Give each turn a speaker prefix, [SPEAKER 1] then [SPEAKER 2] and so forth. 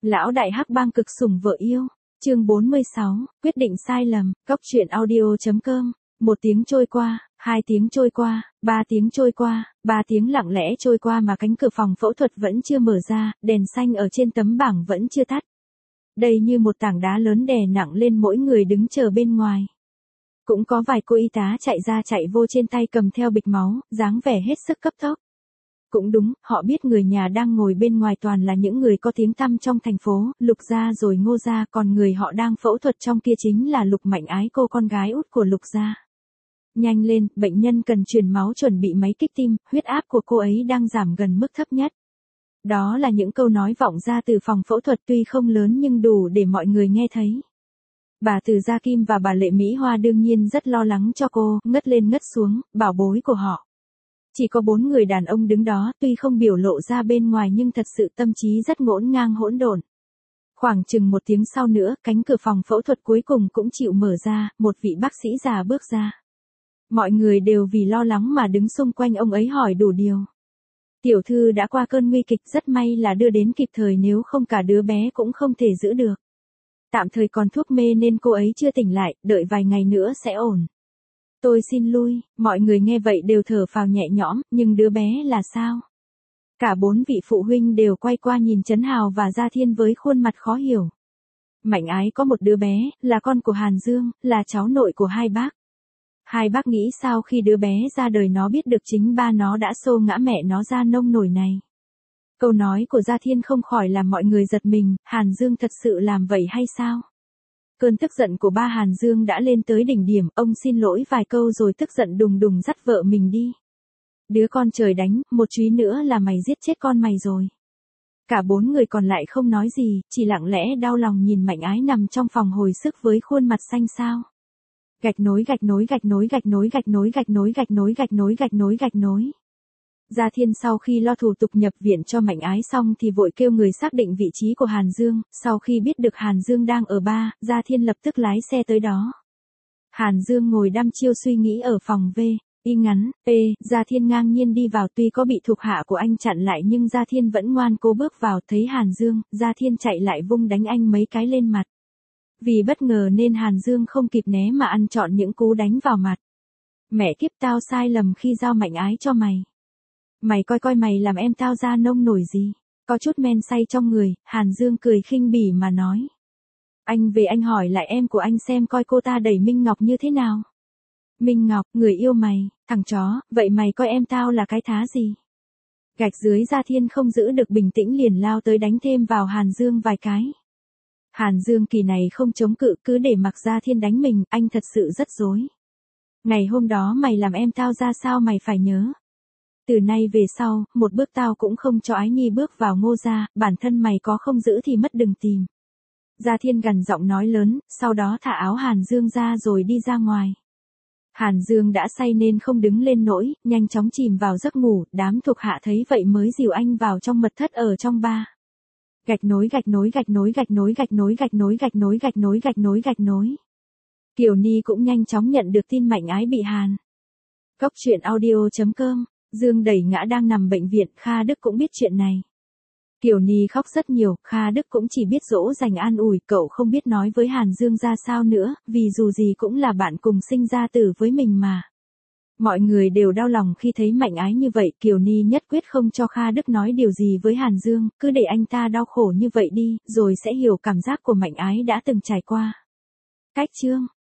[SPEAKER 1] Lão đại hắc bang cực sủng vợ yêu. Chương 46, quyết định sai lầm. Cốc truyện audio.com. 1 tiếng trôi qua, 2 tiếng trôi qua, 3 tiếng trôi qua, 3 tiếng lặng lẽ trôi qua mà cánh cửa phòng phẫu thuật vẫn chưa mở ra, đèn xanh ở trên tấm bảng vẫn chưa tắt. Đây như một tảng đá lớn đè nặng lên mỗi người đứng chờ bên ngoài. Cũng có vài cô y tá chạy ra chạy vô trên tay cầm theo bịch máu, dáng vẻ hết sức cấp tốc. Cũng đúng, họ biết người nhà đang ngồi bên ngoài toàn là những người có tiếng tăm trong thành phố, Lục gia rồi Ngô gia, còn người họ đang phẫu thuật trong kia chính là Lục Mạnh Ái, cô con gái út của Lục gia. Nhanh lên, bệnh nhân cần truyền máu, chuẩn bị máy kích tim, huyết áp của cô ấy đang giảm gần mức thấp nhất. Đó là những câu nói vọng ra từ phòng phẫu thuật, tuy không lớn nhưng đủ để mọi người nghe thấy. Bà Từ Gia Kim và bà Lệ Mỹ Hoa đương nhiên rất lo lắng cho cô, ngất lên ngất xuống, bảo bối của họ. Chỉ có 4 người đàn ông đứng đó, tuy không biểu lộ ra bên ngoài nhưng thật sự tâm trí rất ngổn ngang hỗn độn. Khoảng chừng 1 tiếng sau nữa, cánh cửa phòng phẫu thuật cuối cùng cũng chịu mở ra, một vị bác sĩ già bước ra. Mọi người đều vì lo lắng mà đứng xung quanh ông ấy hỏi đủ điều. Tiểu thư đã qua cơn nguy kịch, rất may là đưa đến kịp thời, nếu không cả đứa bé cũng không thể giữ được. Tạm thời còn thuốc mê nên cô ấy chưa tỉnh lại, đợi vài ngày nữa sẽ ổn. Tôi xin lui, mọi người nghe vậy đều thở phào nhẹ nhõm, nhưng đứa bé là sao? Cả 4 vị phụ huynh đều quay qua nhìn Trấn Hào và Gia Thiên với khuôn mặt khó hiểu. Mạnh Ái có một đứa bé, là con của Hàn Dương, là cháu nội của hai bác. Hai bác nghĩ sao khi đứa bé ra đời nó biết được chính ba nó đã xô ngã mẹ nó ra nông nổi này. Câu nói của Gia Thiên không khỏi làm mọi người giật mình, Hàn Dương thật sự làm vậy hay sao? Cơn tức giận của ba Hàn Dương đã lên tới đỉnh điểm, ông xin lỗi vài câu rồi tức giận đùng đùng dắt vợ mình đi. Đứa con trời đánh, một chúy nữa là mày giết chết con mày rồi. Cả 4 người còn lại không nói gì, chỉ lặng lẽ đau lòng nhìn Mạnh Ái nằm trong phòng hồi sức với khuôn mặt xanh xao. Gạch nối gạch nối gạch nối gạch nối gạch nối gạch nối gạch nối gạch nối gạch nối gạch nối. Gia Thiên sau khi lo thủ tục nhập viện cho Mạnh Ái xong thì vội kêu người xác định vị trí của Hàn Dương, sau khi biết được Hàn Dương đang ở ba, Gia Thiên lập tức lái xe tới đó. Hàn Dương ngồi đăm chiêu suy nghĩ ở phòng V, y ngắn, P, Gia Thiên ngang nhiên đi vào, tuy có bị thuộc hạ của anh chặn lại nhưng Gia Thiên vẫn ngoan cố bước vào, thấy Hàn Dương, Gia Thiên chạy lại vung đánh anh mấy cái lên mặt. Vì bất ngờ nên Hàn Dương không kịp né mà ăn trọn những cú đánh vào mặt. Mẹ kiếp, tao sai lầm khi giao Mạnh Ái cho mày. Mày coi coi mày làm em tao ra nông nổi gì. Có chút men say trong người, Hàn Dương cười khinh bỉ mà nói. Anh về anh hỏi lại em của anh xem coi cô ta đẩy Minh Ngọc như thế nào. Minh Ngọc, người yêu mày, thằng chó, vậy mày coi em tao là cái thá gì. Gạch dưới, Gia Thiên không giữ được bình tĩnh liền lao tới đánh thêm vào Hàn Dương vài cái. Hàn Dương kỳ này không chống cự, cứ để mặc Gia Thiên đánh mình, anh thật sự rất rối. Ngày hôm đó mày làm em tao ra sao mày phải nhớ. Từ nay về sau, một bước tao cũng không cho Ái Nhi bước vào Ngô gia, bản thân mày có không giữ thì mất đừng tìm. Gia Thiên gằn giọng nói lớn, sau đó thả áo Hàn Dương ra rồi đi ra ngoài. Hàn Dương đã say nên không đứng lên nổi, nhanh chóng chìm vào giấc ngủ, đám thuộc hạ thấy vậy mới dìu anh vào trong mật thất ở trong ba. Gạch nối gạch nối gạch nối gạch nối gạch nối gạch nối gạch nối gạch nối gạch nối gạch nối. Kiều Ni cũng nhanh chóng nhận được tin Mạnh Ái bị Hàn. Cốc truyện audio.com. Dương đẩy ngã đang nằm bệnh viện, Kha Đức cũng biết chuyện này. Kiều Ni khóc rất nhiều, Kha Đức cũng chỉ biết dỗ dành an ủi, cậu không biết nói với Hàn Dương ra sao nữa, vì dù gì cũng là bạn cùng sinh ra tử với mình mà. Mọi người đều đau lòng khi thấy Mạnh Ái như vậy, Kiều Ni nhất quyết không cho Kha Đức nói điều gì với Hàn Dương, cứ để anh ta đau khổ như vậy đi, rồi sẽ hiểu cảm giác của Mạnh Ái đã từng trải qua. Cách chương